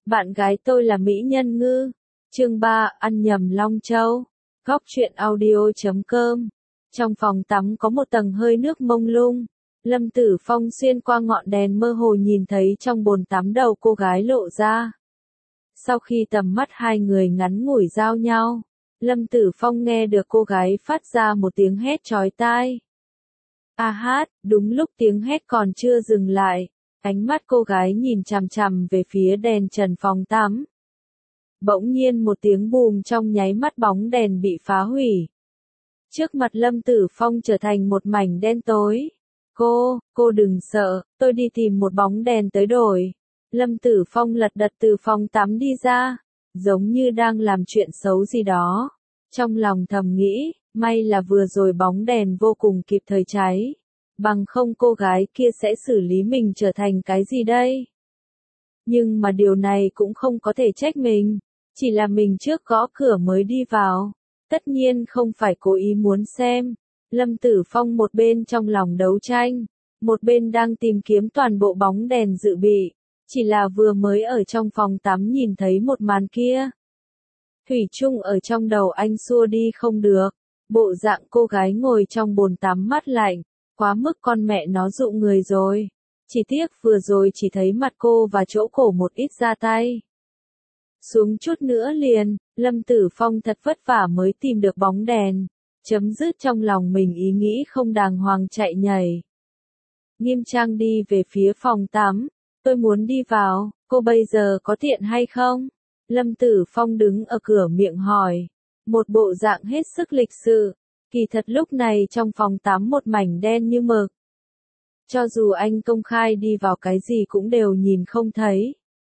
Bạn gái tôi là mỹ nhân ngư. Chương 3, ăn nhầm Long Châu. Góc truyện audio.com. Trong phòng tắm có một tầng hơi nước mông lung. Lâm Tử Phong xuyên qua ngọn đèn mơ hồ nhìn thấy trong bồn tắm đầu cô gái lộ ra. Sau khi tầm mắt hai người ngắn ngủi giao nhau, Lâm Tử Phong nghe được cô gái phát ra một tiếng hét chói tai. A hát, đúng lúc tiếng hét còn chưa dừng lại, ánh mắt cô gái nhìn chằm chằm về phía đèn trần phòng tắm. Bỗng nhiên một tiếng bùm, trong nháy mắt bóng đèn bị phá hủy. Trước mặt Lâm Tử Phong trở thành một mảnh đen tối. Cô đừng sợ, tôi đi tìm một bóng đèn tới đổi. Lâm Tử Phong lật đật từ phòng tắm đi ra, giống như đang làm chuyện xấu gì đó. Trong lòng thầm nghĩ, may là vừa rồi bóng đèn vô cùng kịp thời cháy. Bằng không cô gái kia sẽ xử lý mình trở thành cái gì đây? Nhưng mà điều này cũng không có thể trách mình. Chỉ là mình trước gõ cửa mới đi vào. Tất nhiên không phải cố ý muốn xem. Lâm Tử Phong một bên trong lòng đấu tranh, một bên đang tìm kiếm toàn bộ bóng đèn dự bị. Chỉ là vừa mới ở trong phòng tắm nhìn thấy một màn kia. Thủy chung ở trong đầu anh xua đi không được. Bộ dạng cô gái ngồi trong bồn tắm mát lạnh, quá mức con mẹ nó dụ người rồi. Chỉ tiếc vừa rồi chỉ thấy mặt cô và chỗ cổ một ít da tay. Xuống chút nữa liền, Lâm Tử Phong thật vất vả mới tìm được bóng đèn. Chấm dứt trong lòng mình ý nghĩ không đàng hoàng chạy nhảy. Nghiêm trang đi về phía phòng tắm. Tôi muốn đi vào, cô bây giờ có tiện hay không? Lâm Tử Phong đứng ở cửa miệng hỏi. Một bộ dạng hết sức lịch sự. Kỳ thật lúc này trong phòng tắm một mảnh đen như mực. Cho dù anh công khai đi vào cái gì cũng đều nhìn không thấy.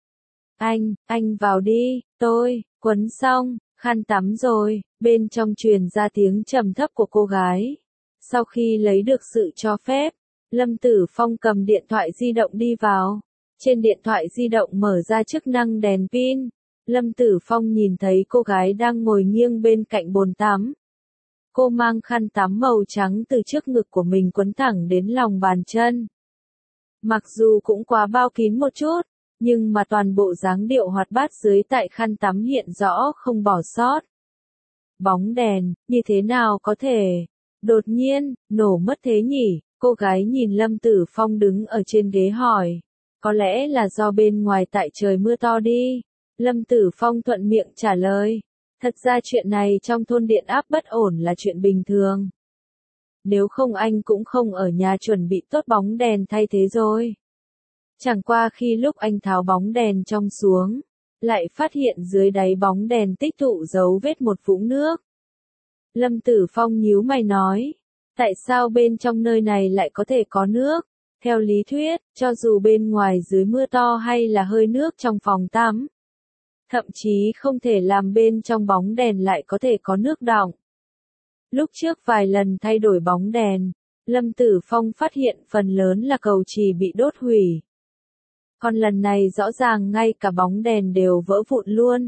Anh vào đi, tôi, quấn xong, khăn tắm rồi, bên trong truyền ra tiếng trầm thấp của cô gái. Sau khi lấy được sự cho phép, Lâm Tử Phong cầm điện thoại di động đi vào. Trên điện thoại di động mở ra chức năng đèn pin. Lâm Tử Phong nhìn thấy cô gái đang ngồi nghiêng bên cạnh bồn tắm. Cô mang khăn tắm màu trắng từ trước ngực của mình quấn thẳng đến lòng bàn chân. Mặc dù cũng quá bao kín một chút, nhưng mà toàn bộ dáng điệu hoạt bát dưới tại khăn tắm hiện rõ không bỏ sót. Bóng đèn, như thế nào có thể? Đột nhiên, nổ mất thế nhỉ? Cô gái nhìn Lâm Tử Phong đứng ở trên ghế hỏi. Có lẽ là do bên ngoài tại trời mưa to đi. Lâm Tử Phong thuận miệng trả lời. Thật ra chuyện này trong thôn điện áp bất ổn là chuyện bình thường. Nếu không anh cũng không ở nhà chuẩn bị tốt bóng đèn thay thế rồi. Chẳng qua khi lúc anh tháo bóng đèn trong xuống, lại phát hiện dưới đáy bóng đèn tích tụ dấu vết một vũng nước. Lâm Tử Phong nhíu mày nói, tại sao bên trong nơi này lại có thể có nước? Theo lý thuyết, cho dù bên ngoài dưới mưa to hay là hơi nước trong phòng tắm, thậm chí không thể làm bên trong bóng đèn lại có thể có nước đọng. Lúc trước vài lần thay đổi bóng đèn, Lâm Tử Phong phát hiện phần lớn là cầu chì bị đốt hủy. Còn lần này rõ ràng ngay cả bóng đèn đều vỡ vụn luôn.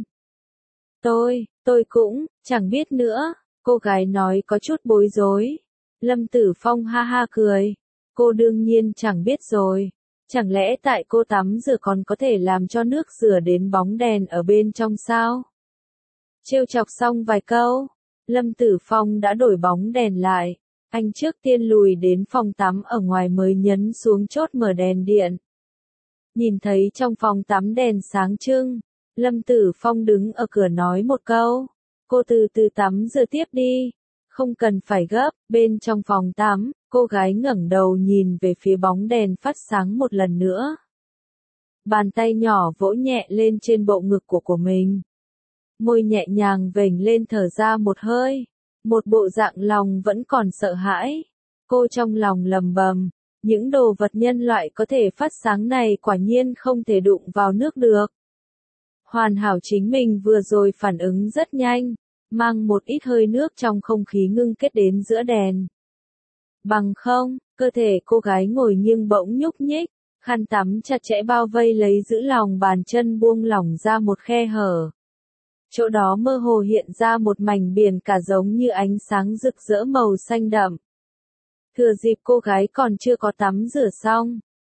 Tôi cũng, chẳng biết nữa, cô gái nói có chút bối rối. Lâm Tử Phong ha ha cười. Cô đương nhiên chẳng biết rồi. Chẳng lẽ tại cô tắm rửa còn có thể làm cho nước rửa đến bóng đèn ở bên trong sao? Trêu chọc xong vài câu, Lâm Tử Phong đã đổi bóng đèn lại. Anh trước tiên lùi đến phòng tắm ở ngoài mới nhấn xuống chốt mở đèn điện. Nhìn thấy trong phòng tắm đèn sáng trưng, Lâm Tử Phong đứng ở cửa nói một câu. Cô từ từ tắm rửa tiếp đi. Không cần phải gấp. Bên trong phòng tắm, cô gái ngẩng đầu nhìn về phía bóng đèn phát sáng một lần nữa. Bàn tay nhỏ vỗ nhẹ lên trên bộ ngực của mình. Môi nhẹ nhàng vểnh lên thở ra một hơi. Một bộ dạng lòng vẫn còn sợ hãi. Cô trong lòng lầm bầm. Những đồ vật nhân loại có thể phát sáng này quả nhiên không thể đụng vào nước được. Hoàn hảo chính mình vừa rồi phản ứng rất nhanh, mang một ít hơi nước trong không khí ngưng kết đến giữa đèn. Bằng không, cơ thể cô gái ngồi nghiêng bỗng nhúc nhích, khăn tắm chặt chẽ bao vây lấy giữ lòng bàn chân buông lỏng ra một khe hở. Chỗ đó mơ hồ hiện ra một mảnh biển cả giống như ánh sáng rực rỡ màu xanh đậm. Thừa dịp cô gái còn chưa có tắm rửa xong,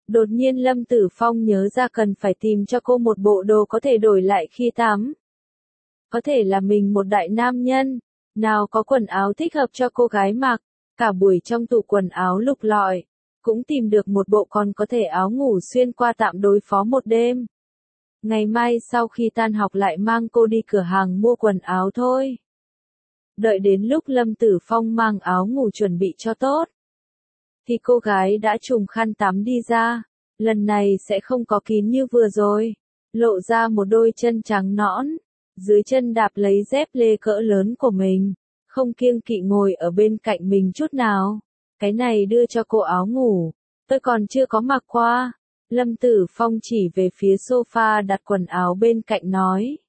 Đột nhiên Lâm Tử Phong nhớ ra cần phải tìm cho cô một bộ đồ có thể đổi lại khi tắm. Có thể là mình một đại nam nhân, nào có quần áo thích hợp cho cô gái mặc, cả buổi trong tủ quần áo lục lọi, cũng tìm được một bộ còn có thể áo ngủ xuyên qua tạm đối phó một đêm. Ngày mai sau khi tan học lại mang cô đi cửa hàng mua quần áo thôi. Đợi đến lúc Lâm Tử Phong mang áo ngủ chuẩn bị cho tốt, thì cô gái đã trùm khăn tắm đi ra, lần này sẽ không có kín như vừa rồi, lộ ra một đôi chân trắng nõn, dưới chân đạp lấy dép lê cỡ lớn của mình, không kiêng kỵ ngồi ở bên cạnh mình chút nào. Cái này đưa cho cô áo ngủ, tôi còn chưa có mặc qua. Lâm Tử Phong chỉ về phía sofa đặt quần áo bên cạnh nói.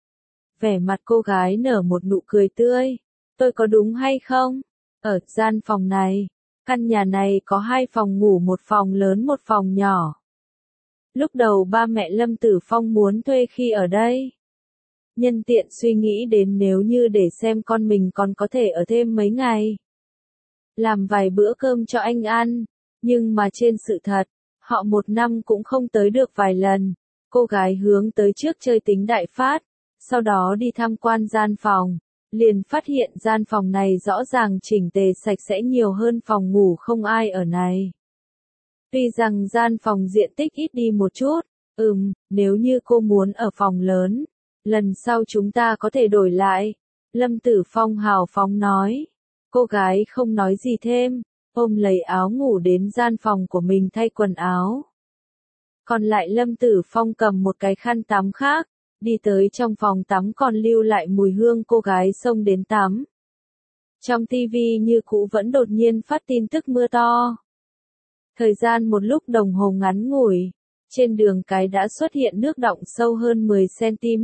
Vẻ mặt cô gái nở một nụ cười tươi. Tôi có đúng hay không? Ở gian phòng này, căn nhà này có 2 phòng ngủ, một phòng lớn một phòng nhỏ. Lúc đầu ba mẹ Lâm Tử Phong muốn thuê khi ở đây. Nhân tiện suy nghĩ đến nếu như để xem con mình còn có thể ở thêm mấy ngày. Làm vài bữa cơm cho anh ăn, nhưng mà trên sự thật, họ một năm cũng không tới được vài lần. Cô gái hướng tới trước chơi tính đại phát, sau đó đi tham quan gian phòng, liền phát hiện gian phòng này rõ ràng chỉnh tề sạch sẽ nhiều hơn phòng ngủ không ai ở này. Tuy rằng gian phòng diện tích ít đi một chút, nếu như cô muốn ở phòng lớn, lần sau chúng ta có thể đổi lại. Lâm Tử Phong hào phóng nói. Cô gái không nói gì thêm, ôm lấy áo ngủ đến gian phòng của mình thay quần áo. Còn lại Lâm Tử Phong cầm một cái khăn tắm khác, đi tới trong phòng tắm còn lưu lại mùi hương cô gái xông đến tắm. Trong tivi như cũ vẫn đột nhiên phát tin tức mưa to. Thời gian một lúc đồng hồ ngắn ngủi, trên đường cái đã xuất hiện nước đọng sâu hơn 10 cm.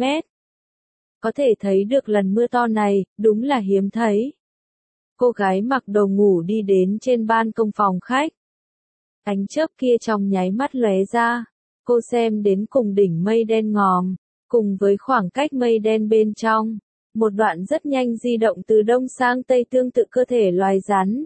Có thể thấy được lần mưa to này, đúng là hiếm thấy. Cô gái mặc đồ ngủ đi đến trên ban công phòng khách. Ánh chớp kia trong nháy mắt lóe ra, cô xem đến cùng đỉnh mây đen ngòm, cùng với khoảng cách mây đen bên trong, một đoạn rất nhanh di động từ đông sang tây tương tự cơ thể loài rắn.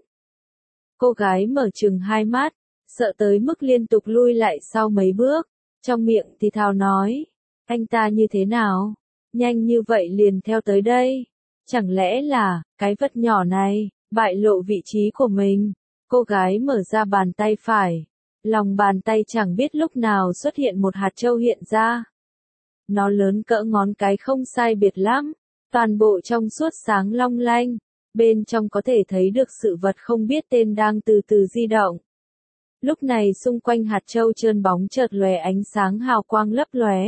Cô gái mở trừng hai mắt, sợ tới mức liên tục lui lại sau mấy bước, trong miệng thì thào nói, anh ta như thế nào? Nhanh như vậy liền theo tới đây. Chẳng lẽ là, cái vật nhỏ này, bại lộ vị trí của mình. Cô gái mở ra bàn tay phải. Lòng bàn tay chẳng biết lúc nào xuất hiện một hạt châu hiện ra. Nó lớn cỡ ngón cái không sai biệt lắm. Toàn bộ trong suốt sáng long lanh. Bên trong có thể thấy được sự vật không biết tên đang từ từ di động. Lúc này xung quanh hạt châu trơn bóng chợt lóe ánh sáng hào quang lấp lóe.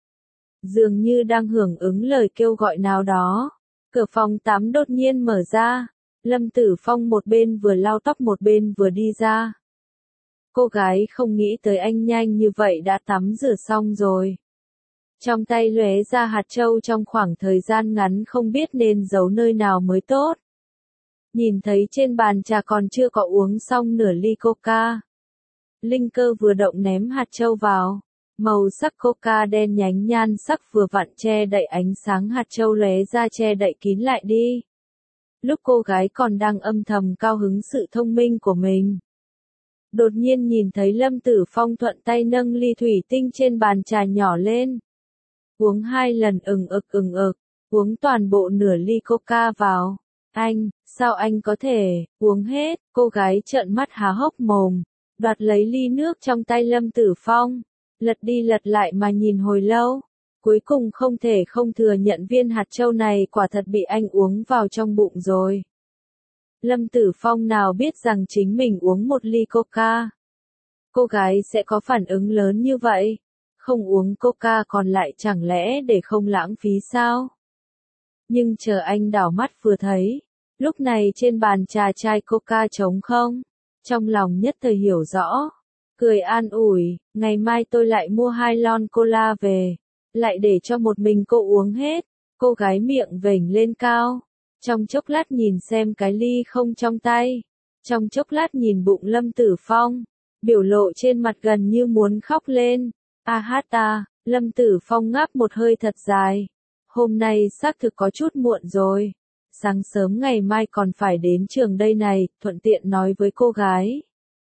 Dường như đang hưởng ứng lời kêu gọi nào đó. Cửa phòng tắm đột nhiên mở ra. Lâm Tử Phong một bên vừa lau tóc một bên vừa đi ra. Cô gái không nghĩ tới anh nhanh như vậy đã tắm rửa xong rồi. Trong tay lóe ra hạt châu trong khoảng thời gian ngắn không biết nên giấu nơi nào mới tốt. Nhìn thấy trên bàn trà còn chưa có uống xong nửa ly coca. Linh cơ vừa động ném hạt châu vào. Màu sắc coca đen nhánh nhan sắc vừa vặn che đậy ánh sáng hạt châu lóe ra che đậy kín lại đi. Lúc cô gái còn đang âm thầm cao hứng sự thông minh của mình. Đột nhiên nhìn thấy Lâm Tử Phong thuận tay nâng ly thủy tinh trên bàn trà nhỏ lên. Uống 2 lần ừng ực, uống toàn bộ nửa ly coca vào. Anh, sao anh có thể, uống hết, cô gái trợn mắt há hốc mồm, đoạt lấy ly nước trong tay Lâm Tử Phong. Lật đi lật lại mà nhìn hồi lâu, cuối cùng không thể không thừa nhận viên hạt châu này quả thật bị anh uống vào trong bụng rồi. Lâm Tử Phong nào biết rằng chính mình uống một ly coca. Cô gái sẽ có phản ứng lớn như vậy, không uống coca còn lại chẳng lẽ để không lãng phí sao? Nhưng chờ anh đảo mắt vừa thấy, lúc này trên bàn trà chai coca trống không, trong lòng nhất thời hiểu rõ. Cười an ủi, ngày mai tôi lại mua 2 lon cola về, lại để cho một mình cô uống hết. Cô gái miệng vểnh lên cao, trong chốc lát nhìn xem cái ly không trong tay, trong chốc lát nhìn bụng Lâm Tử Phong, biểu lộ trên mặt gần như muốn khóc lên. A hát ta, Lâm Tử Phong ngáp một hơi thật dài, hôm nay xác thực có chút muộn rồi, sáng sớm ngày mai còn phải đến trường đây này, thuận tiện nói với cô gái.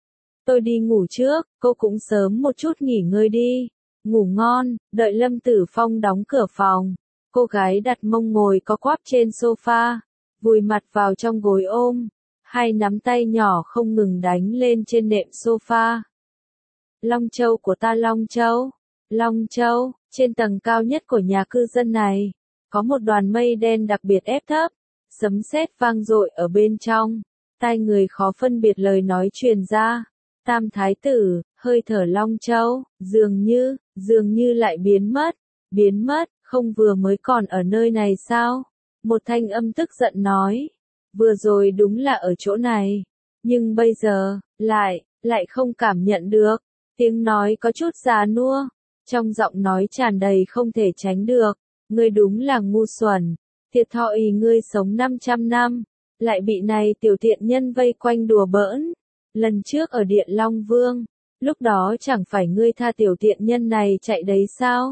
tôi đi ngủ trước, cô cũng sớm một chút nghỉ ngơi đi. Ngủ ngon, đợi Lâm Tử Phong đóng cửa phòng. Cô gái đặt mông ngồi co quắp trên sofa, vùi mặt vào trong gối ôm, hai nắm tay nhỏ không ngừng đánh lên trên nệm sofa. Long Châu của ta Long Châu, Long Châu, trên tầng cao nhất của nhà cư dân này, có một đoàn mây đen đặc biệt ép thấp, sấm sét vang dội ở bên trong, tai người khó phân biệt lời nói truyền ra. Tam thái tử, hơi thở Long Châu, dường như lại biến mất, không vừa mới còn ở nơi này sao? Một thanh âm tức giận nói, vừa rồi đúng là ở chỗ này, nhưng bây giờ, lại không cảm nhận được. Tiếng nói có chút già nua, trong giọng nói tràn đầy không thể tránh được. Ngươi đúng là ngu xuẩn, thiệt thòi ngươi sống 500 năm, lại bị này tiểu tiện nhân vây quanh đùa bỡn. Lần trước ở Điện Long Vương, lúc đó chẳng phải ngươi tha tiểu tiện nhân này chạy đấy sao?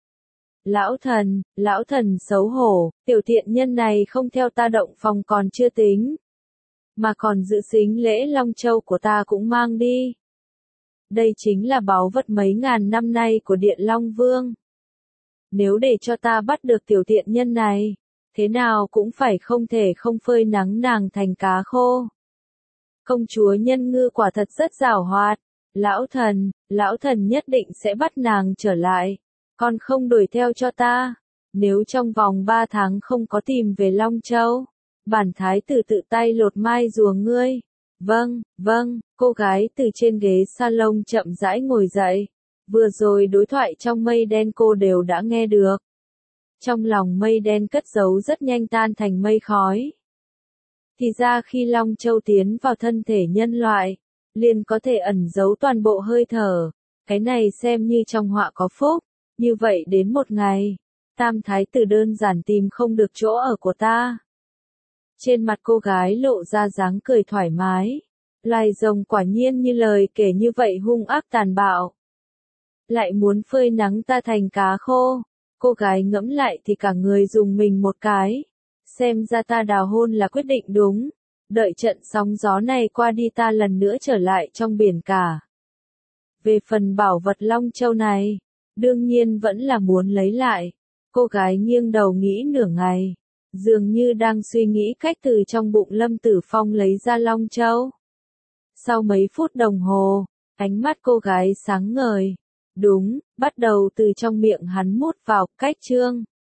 Lão thần xấu hổ, tiểu tiện nhân này không theo ta động phòng còn chưa tính, mà còn giữ sính lễ Long Châu của ta cũng mang đi. Đây chính là báu vật mấy ngàn năm nay của Điện Long Vương. Nếu để cho ta bắt được tiểu tiện nhân này, thế nào cũng phải không thể không phơi nắng nàng thành cá khô. Công chúa Nhân Ngư quả thật rất giàu hoạt, lão thần nhất định sẽ bắt nàng trở lại, còn không đuổi theo cho ta. Nếu trong vòng 3 tháng không có tìm về Long Châu, bản thái tử tự tay lột mai rùa ngươi. Vâng, cô gái từ trên ghế salon chậm rãi ngồi dậy. Vừa rồi đối thoại trong mây đen cô đều đã nghe được. Trong lòng mây đen cất giấu rất nhanh tan thành mây khói. Thì ra khi Long Châu tiến vào thân thể nhân loại, liền có thể ẩn giấu toàn bộ hơi thở. Cái này xem như trong họa có phúc. Như vậy đến một ngày, tam thái tử đơn giản tìm không được chỗ ở của ta. Trên mặt cô gái lộ ra dáng cười thoải mái. Loài rồng quả nhiên như lời kể như vậy hung ác tàn bạo. Lại muốn phơi nắng ta thành cá khô. Cô gái ngẫm lại thì cả người dùng mình một cái. Xem ra ta đào hôn là quyết định đúng. Đợi trận sóng gió này qua đi ta lần nữa trở lại trong biển cả. Về phần bảo vật Long Châu này, đương nhiên vẫn là muốn lấy lại. Cô gái nghiêng đầu nghĩ nửa ngày, dường như đang suy nghĩ cách từ trong bụng Lâm Tử Phong lấy ra Long Châu. Sau mấy phút đồng hồ, ánh mắt cô gái sáng ngời. Đúng, bắt đầu từ trong miệng hắn mút vào, cách chương.